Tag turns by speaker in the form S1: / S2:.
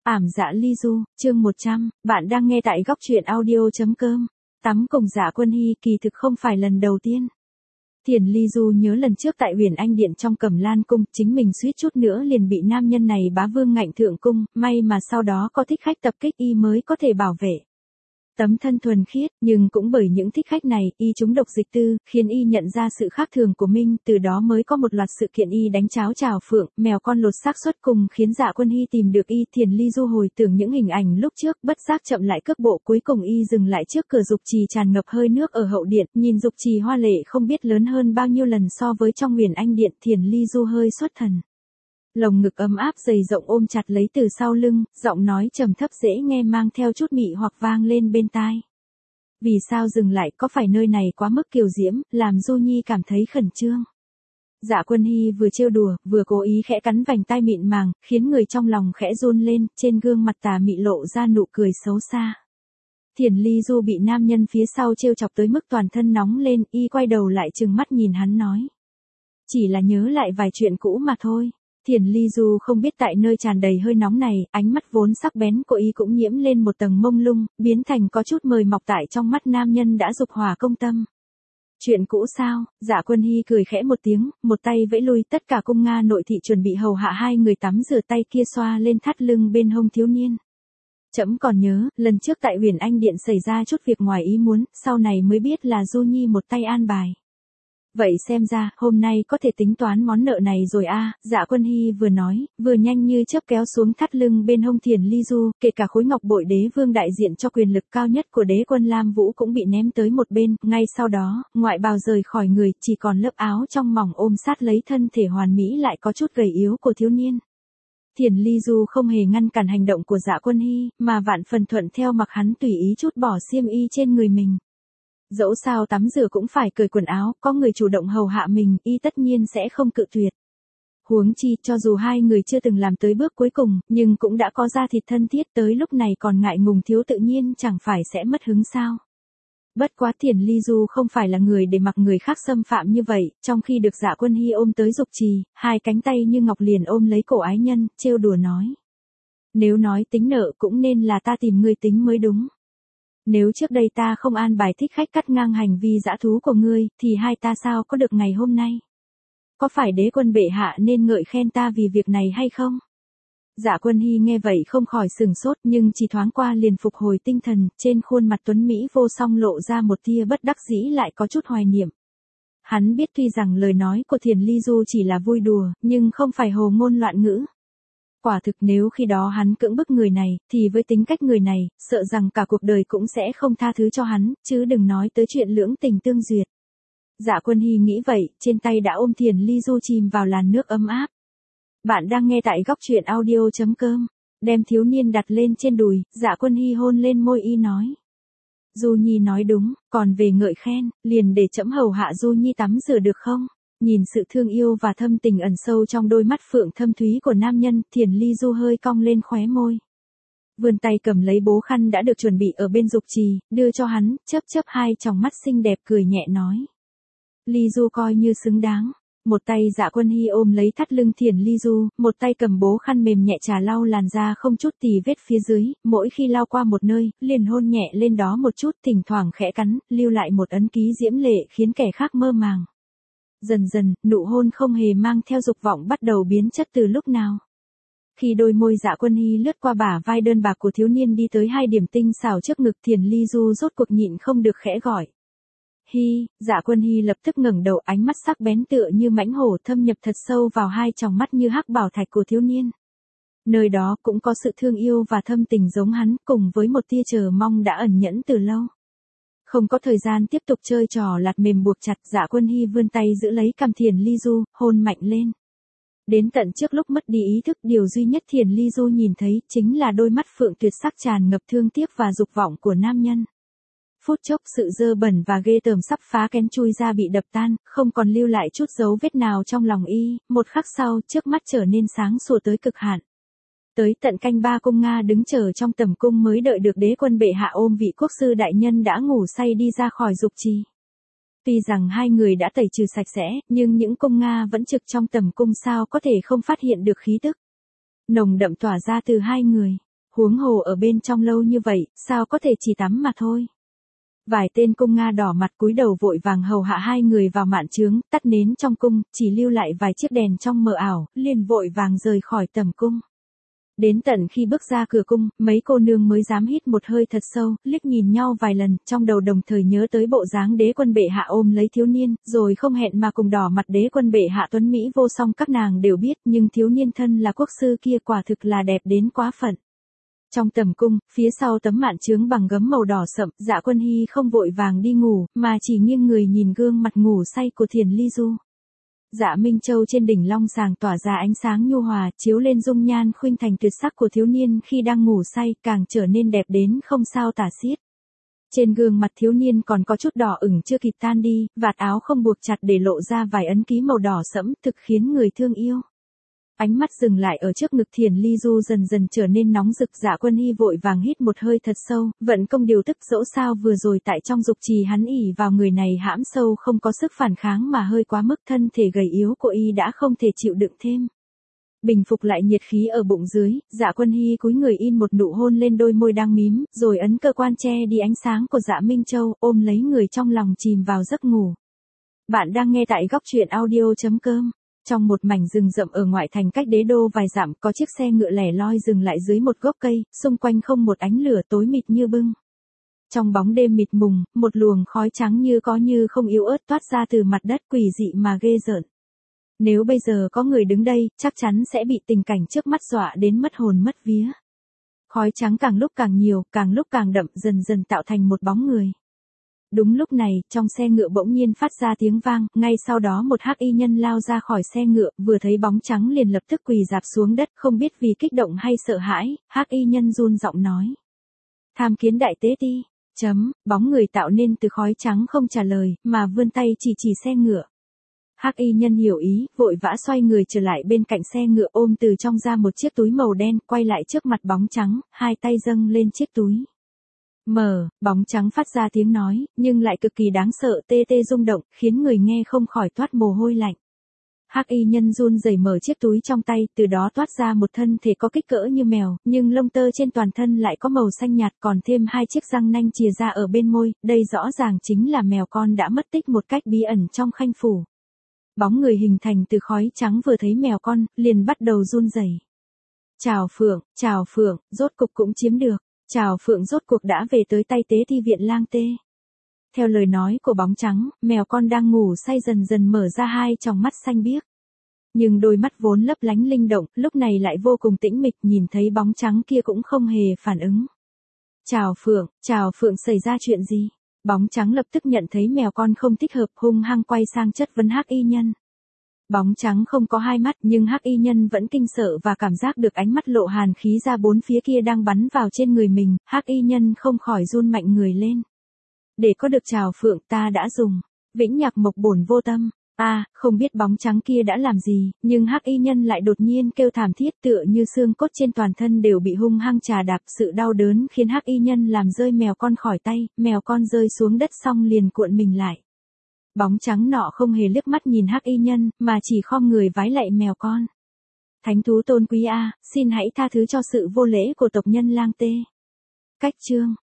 S1: Ảm dạ ly du, chương 100, bạn đang nghe tại góc truyện audio.com. Tắm cùng Dạ Quân Hy kỳ thực không phải lần đầu tiên. Thiền Ly Du nhớ lần trước tại Huyền Anh Điện trong Cẩm Lan Cung, chính mình suýt chút nữa liền bị nam nhân này bá vương ngạnh thượng cung, may mà sau đó có thích khách tập kích y mới có thể bảo vệ. Tấm thân thuần khiết, nhưng cũng bởi những thích khách này, y trúng độc dịch tư, khiến y nhận ra sự khác thường của mình, từ đó mới có một loạt sự kiện y đánh cháo chào phượng, mèo con lột xác xuất cùng khiến Dạ Quân Hy tìm được y. Thiền Ly Du hồi tưởng những hình ảnh lúc trước, bất giác chậm lại cước bộ, cuối cùng y dừng lại trước cửa dục trì tràn ngập hơi nước ở hậu điện, nhìn dục trì hoa lệ không biết lớn hơn bao nhiêu lần so với trong Huyền Anh Điện. Thiền Ly Du hơi xuất thần. Lồng ngực ấm áp dày rộng ôm chặt lấy từ sau lưng, giọng nói trầm thấp dễ nghe mang theo chút mị hoặc vang lên bên tai. Vì sao dừng lại, có phải nơi này quá mức kiều diễm, làm Du Nhi cảm thấy khẩn trương. Dạ Quân Hy vừa trêu đùa, vừa cố ý khẽ cắn vành tai mịn màng, khiến người trong lòng khẽ run lên, trên gương mặt tà mị lộ ra nụ cười xấu xa. Thiền Ly Du bị nam nhân phía sau trêu chọc tới mức toàn thân nóng lên, y quay đầu lại trừng mắt nhìn hắn nói. Chỉ là nhớ lại vài chuyện cũ mà thôi. Thiền Ly Du không biết tại nơi tràn đầy hơi nóng này, ánh mắt vốn sắc bén của y cũng nhiễm lên một tầng mông lung, biến thành có chút mời mọc tại trong mắt nam nhân đã dục hỏa công tâm. Chuyện cũ sao? Dạ Quân Hy cười khẽ một tiếng, một tay vẫy lui tất cả cung Nga nội thị chuẩn bị hầu hạ hai người tắm rửa, tay kia xoa lên thắt lưng bên hông thiếu niên. Trẫm còn nhớ, lần trước tại Huyền Anh Điện xảy ra chút việc ngoài ý muốn, sau này mới biết là Du Nhi một tay an bài. Vậy xem ra, hôm nay có thể tính toán món nợ này rồi a. Dạ Quân Hy vừa nói, vừa nhanh như chớp kéo xuống thắt lưng bên hông Thiền Ly Du, kể cả khối ngọc bội đế vương đại diện cho quyền lực cao nhất của đế quân Lam Vũ cũng bị ném tới một bên, ngay sau đó, ngoại bào rời khỏi người, chỉ còn lớp áo trong mỏng ôm sát lấy thân thể hoàn mỹ lại có chút gầy yếu của thiếu niên. Thiền Ly Du không hề ngăn cản hành động của Dạ Quân Hy, mà vạn phần thuận theo mặc hắn tùy ý chút bỏ xiêm y trên người mình. Dẫu sao tắm rửa cũng phải cởi quần áo, có người chủ động hầu hạ mình, y tất nhiên sẽ không cự tuyệt. Huống chi, cho dù hai người chưa từng làm tới bước cuối cùng, nhưng cũng đã có da thịt thân thiết, tới lúc này còn ngại ngùng thiếu tự nhiên chẳng phải sẽ mất hứng sao. Bất quá Thiền Ly Du không phải là người để mặc người khác xâm phạm như vậy, trong khi được Dạ Quân Hy ôm tới dục trì, hai cánh tay như ngọc liền ôm lấy cổ ái nhân, trêu đùa nói. Nếu nói tính nợ cũng nên là ta tìm ngươi tính mới đúng. Nếu trước đây ta không an bài thích khách cắt ngang hành vi dã thú của ngươi, thì hai ta sao có được ngày hôm nay? Có phải đế quân bệ hạ nên ngợi khen ta vì việc này hay không? Dạ Quân Hy nghe vậy không khỏi sừng sốt, nhưng chỉ thoáng qua liền phục hồi tinh thần, trên khuôn mặt tuấn Mỹ vô song lộ ra một tia bất đắc dĩ lại có chút hoài niệm. Hắn biết tuy rằng lời nói của Thiền Ly Du chỉ là vui đùa, nhưng không phải hồ ngôn loạn ngữ. Quả thực nếu khi đó hắn cưỡng bức người này, thì với tính cách người này, sợ rằng cả cuộc đời cũng sẽ không tha thứ cho hắn, chứ đừng nói tới chuyện lưỡng tình tương duyệt. Dạ Quân Hy nghĩ vậy, trên tay đã ôm Thiền Ly Du chìm vào làn nước ấm áp. Bạn đang nghe tại góc truyện audio.com. Đem thiếu niên đặt lên trên đùi, Dạ Quân Hy hôn lên môi y nói. Du Nhi nói đúng, còn về ngợi khen, liền để trẫm hầu hạ Du Nhi tắm rửa được không? Nhìn sự thương yêu và thâm tình ẩn sâu trong đôi mắt phượng thâm thúy của nam nhân, Thiền Ly Du hơi cong lên khóe môi. Vươn tay cầm lấy bố khăn đã được chuẩn bị ở bên dục trì, đưa cho hắn, chớp chớp hai tròng mắt xinh đẹp cười nhẹ nói. Ly Du coi như xứng đáng. Một tay Dạ Quân Hy ôm lấy thắt lưng Thiền Ly Du, một tay cầm bố khăn mềm nhẹ trà lau làn da không chút tì vết phía dưới, mỗi khi lau qua một nơi, liền hôn nhẹ lên đó một chút, thỉnh thoảng khẽ cắn, lưu lại một ấn ký diễm lệ khiến kẻ khác mơ màng. Dần dần, nụ hôn không hề mang theo dục vọng bắt đầu biến chất từ lúc nào. Khi đôi môi Dạ Quân Hy lướt qua bả vai đơn bạc của thiếu niên đi tới hai điểm tinh xảo trước ngực, Thiền Ly Du rốt cuộc nhịn không được khẽ gọi. Hy, Dạ Quân Hy lập tức ngẩng đầu, ánh mắt sắc bén tựa như mãnh hổ thâm nhập thật sâu vào hai tròng mắt như hắc bảo thạch của thiếu niên. Nơi đó cũng có sự thương yêu và thâm tình giống hắn, cùng với một tia chờ mong đã ẩn nhẫn từ lâu. Không có thời gian tiếp tục chơi trò lạt mềm buộc chặt, Dạ Quân Hy vươn tay giữ lấy cằm Thiền Ly Du, hôn mạnh lên. Đến tận trước lúc mất đi ý thức, điều duy nhất Thiền Ly Du nhìn thấy chính là đôi mắt phượng tuyệt sắc tràn ngập thương tiếc và dục vọng của nam nhân. Phút chốc sự dơ bẩn và ghê tởm sắp phá kén chui ra bị đập tan, không còn lưu lại chút dấu vết nào trong lòng y, một khắc sau, trước mắt trở nên sáng sủa tới cực hạn. Tới tận canh ba cung Nga đứng chờ trong tầm cung mới đợi được đế quân bệ hạ ôm vị quốc sư đại nhân đã ngủ say đi ra khỏi dục trì. Tuy rằng hai người đã tẩy trừ sạch sẽ, nhưng những cung Nga vẫn trực trong tầm cung sao có thể không phát hiện được khí tức nồng đậm tỏa ra từ hai người. Huống hồ ở bên trong lâu như vậy, sao có thể chỉ tắm mà thôi. Vài tên cung Nga đỏ mặt cúi đầu vội vàng hầu hạ hai người vào mạn chướng, tắt nến trong cung, chỉ lưu lại vài chiếc đèn trong mờ ảo, liền vội vàng rời khỏi tầm cung. Đến tận khi bước ra cửa cung, mấy cô nương mới dám hít một hơi thật sâu, liếc nhìn nhau vài lần, trong đầu đồng thời nhớ tới bộ dáng đế quân bệ hạ ôm lấy thiếu niên, rồi không hẹn mà cùng đỏ mặt đế quân bệ hạ tuấn Mỹ vô song các nàng đều biết, nhưng thiếu niên thân là quốc sư kia quả thực là đẹp đến quá phận. Trong tầm cung, phía sau tấm mạn chướng bằng gấm màu đỏ sậm, Dạ Quân Hy không vội vàng đi ngủ, mà chỉ nghiêng người nhìn gương mặt ngủ say của Thiền Ly Du. Dạ Minh Châu trên đỉnh long sàng tỏa ra ánh sáng nhu hòa, chiếu lên dung nhan khuynh thành tuyệt sắc của thiếu niên khi đang ngủ say, càng trở nên đẹp đến không sao tả xiết. Trên gương mặt thiếu niên còn có chút đỏ ửng chưa kịp tan đi, vạt áo không buộc chặt để lộ ra vài ấn ký màu đỏ sẫm, thực khiến người thương yêu. Ánh mắt dừng lại ở trước ngực Thiền Ly Du dần dần trở nên nóng rực. Dạ Quân Hy vội vàng hít một hơi thật sâu, vận công điều tức. Dẫu sao vừa rồi tại trong dục trì hắn ỉ vào người này hãm sâu không có sức phản kháng mà hơi quá mức, thân thể gầy yếu của y đã không thể chịu đựng thêm. Bình phục lại nhiệt khí ở bụng dưới, Dạ Quân Hy cúi người in một nụ hôn lên đôi môi đang mím, rồi ấn cơ quan che đi ánh sáng của Dạ Minh Châu, ôm lấy người trong lòng chìm vào giấc ngủ. Bạn đang nghe tại góc truyện audio.com. Trong một mảnh rừng rậm ở ngoại thành cách đế đô vài dặm, có chiếc xe ngựa lẻ loi dừng lại dưới một gốc cây, xung quanh không một ánh lửa, tối mịt như bưng. Trong bóng đêm mịt mùng, một luồng khói trắng như có như không yếu ớt toát ra từ mặt đất, quỷ dị mà ghê rợn. Nếu bây giờ có người đứng đây, chắc chắn sẽ bị tình cảnh trước mắt dọa đến mất hồn mất vía. Khói trắng càng lúc càng nhiều, càng lúc càng đậm, dần dần tạo thành một bóng người. Đúng lúc này, trong xe ngựa bỗng nhiên phát ra tiếng vang, ngay sau đó một hắc y nhân lao ra khỏi xe ngựa, vừa thấy bóng trắng liền lập tức quỳ rạp xuống đất, không biết vì kích động hay sợ hãi, hắc y nhân run giọng nói: "Tham kiến đại tế ti." Bóng người tạo nên từ khói trắng không trả lời, mà vươn tay chỉ xe ngựa. Hắc y nhân hiểu ý, vội vã xoay người trở lại bên cạnh xe ngựa, ôm từ trong ra một chiếc túi màu đen, quay lại trước mặt bóng trắng, hai tay dâng lên chiếc túi. Bóng trắng phát ra tiếng nói, nhưng lại cực kỳ đáng sợ, tê tê rung động, khiến người nghe không khỏi toát mồ hôi lạnh. Hắc y nhân run rẩy mở chiếc túi trong tay, từ đó toát ra một thân thể có kích cỡ như mèo, nhưng lông tơ trên toàn thân lại có màu xanh nhạt, còn thêm hai chiếc răng nanh chìa ra ở bên môi, đây rõ ràng chính là mèo con đã mất tích một cách bí ẩn trong khanh phủ. Bóng người hình thành từ khói trắng vừa thấy mèo con, liền bắt đầu run rẩy. Chào Phượng, rốt cục cũng chiếm được. Chào Phượng rốt cuộc đã về tới tay tế thi viện lang tê. Theo lời nói của bóng trắng, mèo con đang ngủ say dần dần mở ra hai tròng mắt xanh biếc. Nhưng đôi mắt vốn lấp lánh linh động, lúc này lại vô cùng tĩnh mịch, nhìn thấy bóng trắng kia cũng không hề phản ứng. Chào Phượng xảy ra chuyện gì? Bóng trắng lập tức nhận thấy mèo con không thích hợp, hung hăng quay sang chất vấn hắc y nhân. Bóng trắng không có hai mắt, nhưng hắc y nhân vẫn kinh sợ và cảm giác được ánh mắt lộ hàn khí ra bốn phía kia đang bắn vào trên người mình, hắc y nhân không khỏi run mạnh người lên. Để có được Chào Phượng ta đã dùng Vĩnh Nhạc Mộc Bổn Vô Tâm. Không biết bóng trắng kia đã làm gì, nhưng hắc y nhân lại đột nhiên kêu thảm thiết, tựa như xương cốt trên toàn thân đều bị hung hăng trà đạp, sự đau đớn khiến hắc y nhân làm rơi mèo con khỏi tay, mèo con rơi xuống đất xong liền cuộn mình lại. Bóng trắng nọ không hề liếc mắt nhìn hắc y nhân, mà chỉ khom người vái lạy mèo con. Thánh thú tôn quý xin hãy tha thứ cho sự vô lễ của tộc nhân lang tê. Cách chương